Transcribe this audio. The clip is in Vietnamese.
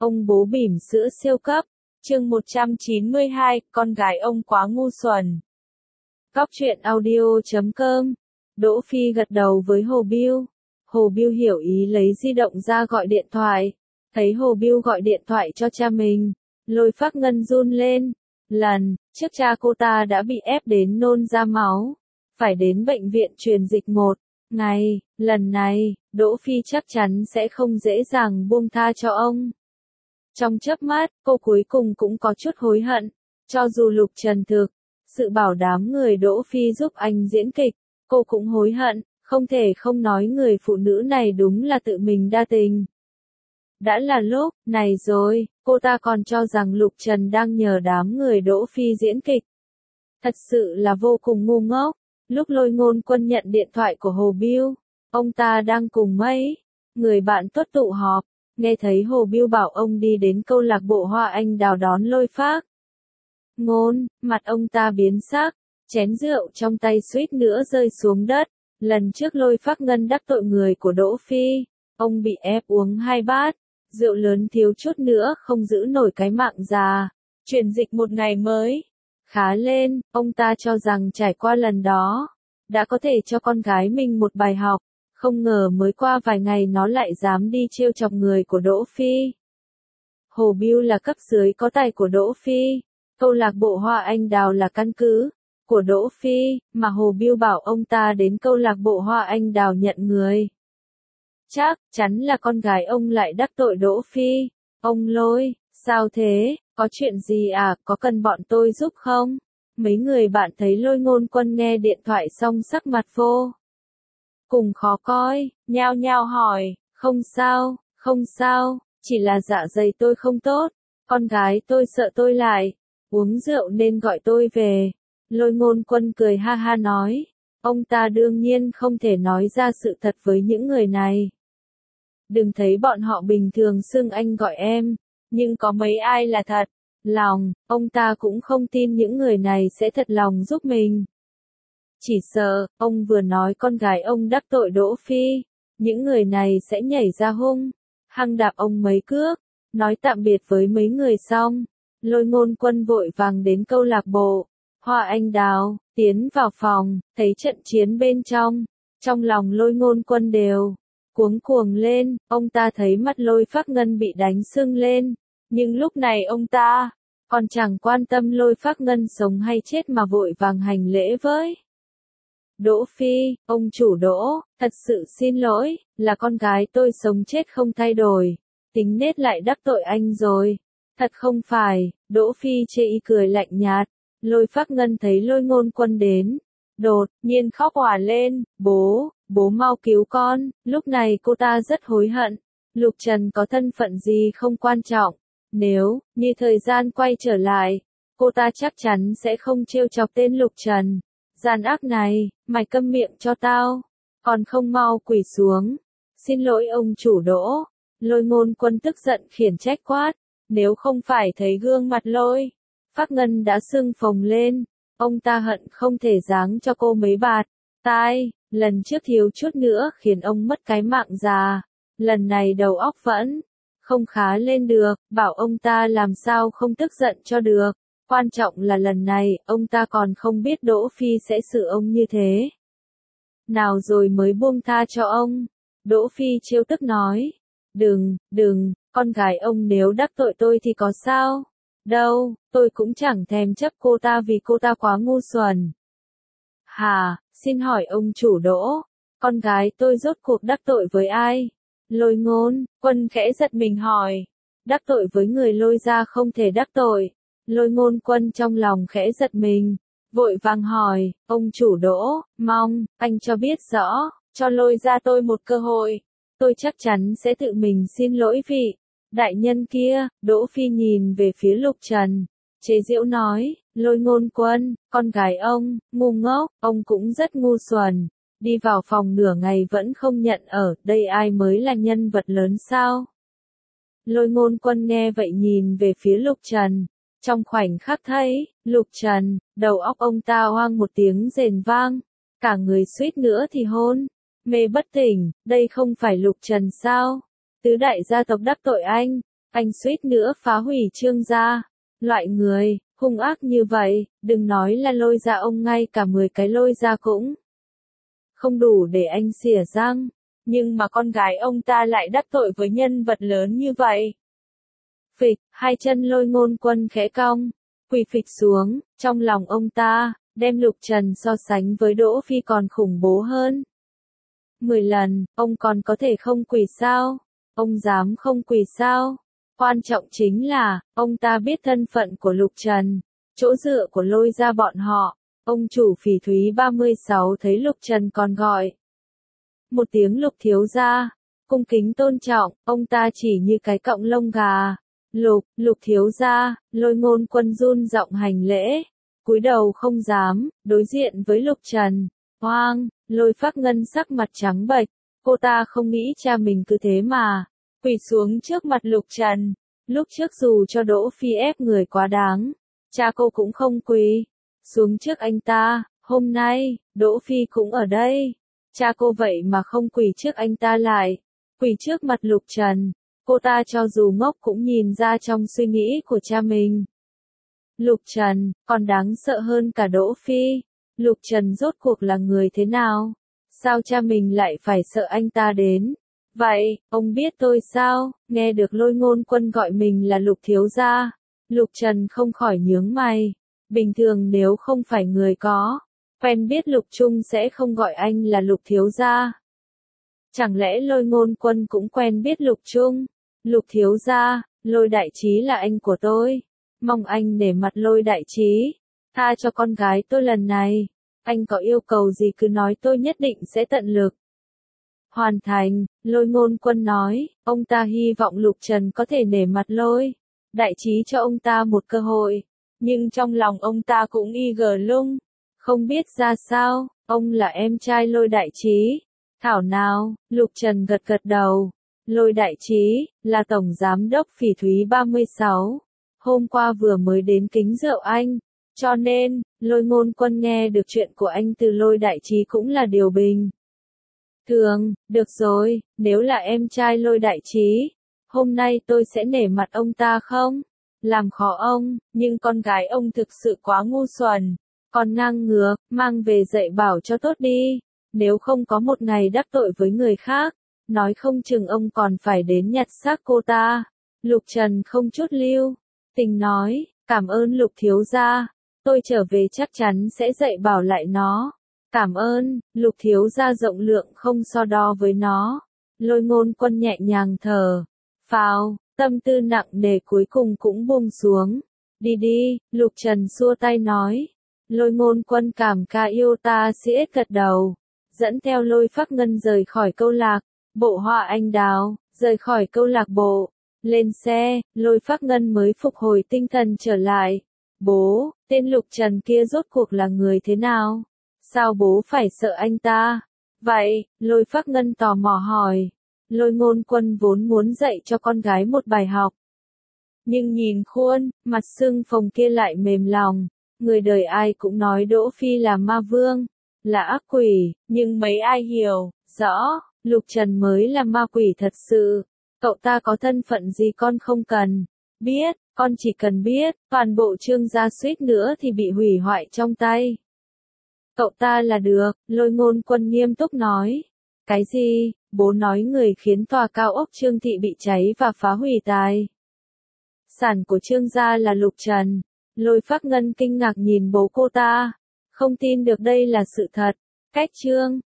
Ông bố bỉm sữa siêu cấp. Chương 192, con gái ông quá ngu xuẩn. Góc truyện audio.com. Đỗ Phi gật đầu với Hồ Biêu. Hồ Biêu hiểu ý lấy di động ra gọi điện thoại. Thấy Hồ Biêu gọi điện thoại cho cha mình, Lôi Phác Ngân run lên. Lần trước cha cô ta đã bị ép đến nôn ra máu, phải đến bệnh viện truyền dịch một ngày. Lần này, Đỗ Phi chắc chắn sẽ không dễ dàng buông tha cho ông. Trong chớp mắt, cô cuối cùng cũng có chút hối hận. Cho dù Lục Trần thực sự bảo đảm người Đỗ Phi giúp anh diễn kịch, cô cũng hối hận, không thể không nói người phụ nữ này đúng là tự mình đa tình. Đã là lúc này rồi, cô ta còn cho rằng Lục Trần đang nhờ đám người Đỗ Phi diễn kịch. Thật sự là vô cùng ngu ngốc. Lúc Lôi Ngôn Quân nhận điện thoại của Hồ Biêu, ông ta đang cùng mấy người bạn tốt tụ họp, nghe thấy Hồ Biêu bảo ông đi đến câu lạc bộ Hoa Anh Đào đón Lôi Phác Ngôn, mặt ông ta biến sắc, chén rượu trong tay suýt nữa rơi xuống đất. Lần trước Lôi Phác Ngân đắc tội người của Đỗ Phi, ông bị ép uống 2 bát rượu lớn, thiếu chút nữa không giữ nổi cái mạng già. Truyền dịch một ngày mới khá lên, ông ta cho rằng trải qua lần đó đã có thể cho con gái mình một bài học, không ngờ mới qua vài ngày nó lại dám đi trêu chọc người của Đỗ Phi. Hồ Biêu là cấp dưới có tài của Đỗ Phi, câu lạc bộ Hoa Anh Đào là căn cứ của Đỗ Phi, mà Hồ Biêu bảo ông ta đến câu lạc bộ Hoa Anh Đào nhận người. Chắc chắn là con gái ông lại đắc tội Đỗ Phi. Ông Lôi, sao thế, có chuyện gì à, có cần bọn tôi giúp không? Mấy người bạn thấy Lôi Ngôn Quân nghe điện thoại xong sắc mặt vô cùng khó coi, nhao nhao hỏi. Không sao, không sao, chỉ là dạ dày tôi không tốt, con gái tôi sợ tôi lại uống rượu nên gọi tôi về. Lôi Ngôn Quân cười ha ha nói, ông ta đương nhiên không thể nói ra sự thật với những người này. Đừng thấy bọn họ bình thường xưng anh gọi em, nhưng có mấy ai là thật lòng, ông ta cũng không tin những người này sẽ thật lòng giúp mình. Chỉ sợ, ông vừa nói con gái ông đắc tội Đỗ Phi, những người này sẽ nhảy ra hung hăng đạp ông mấy cước. Nói tạm biệt với mấy người xong, Lôi Ngôn Quân vội vàng đến câu lạc bộ Hoa Anh Đào, tiến vào phòng, thấy trận chiến bên trong lòng Lôi Ngôn Quân đều cuống cuồng lên. Ông ta thấy mắt Lôi Phác Ngân bị đánh sưng lên, nhưng lúc này ông ta còn chẳng quan tâm Lôi Phác Ngân sống hay chết mà vội vàng hành lễ với Đỗ Phi. Ông chủ Đỗ, thật sự xin lỗi, là con gái tôi sống chết không thay đổi, tính nết lại đắc tội anh rồi. Thật không phải. Đỗ Phi chê y cười lạnh nhạt. Lôi Phác Ngân thấy Lôi Ngôn Quân đến, đột nhiên khóc òa lên, bố mau cứu con. Lúc này cô ta rất hối hận. Lục Trần có thân phận gì không quan trọng, nếu như thời gian quay trở lại, cô ta chắc chắn sẽ không trêu chọc tên Lục Trần gian ác này. Mày câm miệng cho tao, còn không mau quỳ xuống. Xin lỗi ông chủ Đỗ. Lôi Ngôn Quân tức giận khiển trách quát. Nếu không phải thấy gương mặt Lôi Phác Ngân đã sưng phồng lên, ông ta hận không thể giáng cho cô mấy bạt tai. Lần trước thiếu chút nữa khiến ông mất cái mạng già, lần này đầu óc vẫn không khá lên được, bảo ông ta làm sao không tức giận cho được. Quan trọng là lần này, ông ta còn không biết Đỗ Phi sẽ xử ông như thế nào rồi mới buông tha cho ông. Đỗ Phi trêu tức nói, đừng, con gái ông nếu đắc tội tôi thì có sao đâu, tôi cũng chẳng thèm chấp cô ta vì cô ta quá ngu xuẩn. Hà, xin hỏi ông chủ Đỗ, con gái tôi rốt cuộc đắc tội với ai? Lôi Ngôn Quân khẽ giật mình hỏi. Đắc tội với người Lôi gia không thể đắc tội. Lôi Ngôn Quân trong lòng khẽ giật mình, vội vàng hỏi, ông chủ Đỗ, mong anh cho biết rõ, cho Lôi gia tôi một cơ hội, tôi chắc chắn sẽ tự mình xin lỗi vị đại nhân kia. Đỗ Phi nhìn về phía Lục Trần, chế giễu nói, Lôi Ngôn Quân, con gái ông, ngu ngốc, ông cũng rất ngu xuẩn, đi vào phòng nửa ngày vẫn không nhận ở, đây ai mới là nhân vật lớn sao? Lôi Ngôn Quân nghe vậy nhìn về phía Lục Trần, trong khoảnh khắc thấy Lục Trần, đầu óc ông ta oang một tiếng rền vang, cả người suýt nữa thì hôn mê bất tỉnh. Đây không phải Lục Trần sao? Tứ đại gia tộc đắc tội anh, Anh suýt nữa phá hủy Trương gia. Loại người, hung ác như vậy, đừng nói là Lôi gia, ông ngay cả 10 cái Lôi gia cũng không đủ để anh xỉa răng. Nhưng mà con gái ông ta lại đắc tội với nhân vật lớn như vậy. Phịch, hai chân Lôi Ngôn Quân khẽ cong, quỳ phịch xuống, trong lòng ông ta, đem Lục Trần so sánh với Đỗ Phi còn khủng bố hơn. 10 lần, ông còn có thể không quỳ sao? Ông dám không quỳ sao? Quan trọng chính là, ông ta biết thân phận của Lục Trần, chỗ dựa của Lôi gia bọn họ. Ông chủ Phỉ Thúy 36 thấy Lục Trần còn gọi một tiếng Lục thiếu gia, cung kính tôn trọng, ông ta chỉ như cái cọng lông gà. Lục thiếu gia, Lôi Ngôn Quân run giọng hành lễ, cúi đầu không dám đối diện với Lục Trần. Hoang, Lôi Phác Ngân sắc mặt trắng bệch, cô ta không nghĩ cha mình cứ thế mà quỳ xuống trước mặt Lục Trần. Lúc trước dù cho Đỗ Phi ép người quá đáng, cha cô cũng không quỳ xuống trước anh ta. Hôm nay, Đỗ Phi cũng ở đây, cha cô vậy mà không quỳ trước anh ta lại quỳ trước mặt Lục Trần. Cô ta cho dù ngốc cũng nhìn ra trong suy nghĩ của cha mình. Lục Trần, còn đáng sợ hơn cả Đỗ Phi. Lục Trần rốt cuộc là người thế nào? Sao cha mình lại phải sợ anh ta đến? Vậy, ông biết tôi sao? Nghe được Lôi Ngôn Quân gọi mình là Lục thiếu gia, Lục Trần không khỏi nhướng mày. Bình thường nếu không phải người có quen biết Lục Trung sẽ không gọi anh là Lục thiếu gia. Chẳng lẽ Lôi Ngôn Quân cũng quen biết Lục Trung? Lục thiếu gia, Lôi đại trí là anh của tôi. Mong anh nể mặt Lôi đại trí, tha cho con gái tôi lần này. Anh có yêu cầu gì cứ nói, tôi nhất định sẽ tận lực hoàn thành. Lôi Ngôn Quân nói, ông ta hy vọng Lục Trần có thể nể mặt Lôi đại trí cho ông ta một cơ hội. Nhưng trong lòng ông ta cũng lung, không biết ra sao, ông là em trai Lôi đại trí. Thảo nào, Lục Trần gật gật đầu. Lôi đại trí, là tổng giám đốc Phỉ Thúy 36. Hôm qua vừa mới đến kính rượu anh. Cho nên, Lôi Ngôn Quân nghe được chuyện của anh từ Lôi đại trí cũng là điều bình thường. Được rồi, nếu là em trai Lôi đại trí, hôm nay tôi sẽ nể mặt ông ta không làm khó ông. Nhưng con gái ông thực sự quá ngu xuẩn, còn ngang ngược, mang về dạy bảo cho tốt đi. Nếu không có một ngày đắc tội với người khác, nói không chừng ông còn phải đến nhặt xác cô ta. Lục Trần không chút lưu tình nói, cảm ơn Lục thiếu gia, tôi trở về chắc chắn sẽ dạy bảo lại nó. Cảm ơn, Lục thiếu gia rộng lượng không so đo với nó. Lôi Ngôn Quân nhẹ nhàng thở phào, tâm tư nặng nề cuối cùng cũng buông xuống. Đi đi, Lục Trần xua tay nói. Lôi Ngôn Quân cảm ca yêu ta siết gật đầu, dẫn theo Lôi Phác Ngân rời khỏi câu lạc bộ Hoa Anh Đào, rời khỏi câu lạc bộ. Lên xe, Lôi Phác Ngân mới phục hồi tinh thần trở lại. Bố, tên Lục Trần kia rốt cuộc là người thế nào? Sao bố phải sợ anh ta? Vậy, Lôi Phác Ngân tò mò hỏi. Lôi Ngôn Quân vốn muốn dạy cho con gái một bài học. Nhưng nhìn khuôn mặt sưng phồng kia lại mềm lòng. Người đời ai cũng nói Đỗ Phi là ma vương, là ác quỷ, nhưng mấy ai hiểu rõ, Lục Trần mới là ma quỷ thật sự. Cậu ta có thân phận gì con không cần biết, con chỉ cần biết, toàn bộ Trương gia suýt nữa thì bị hủy hoại trong tay cậu ta là được. Lôi Ngôn Quân nghiêm túc nói. Cái gì? Bố nói người khiến tòa cao ốc Trương thị bị cháy và phá hủy tài sản của Trương gia là Lục Trần. Lôi Phác Ngân kinh ngạc nhìn bố cô ta, không tin được đây là sự thật. Cách Trương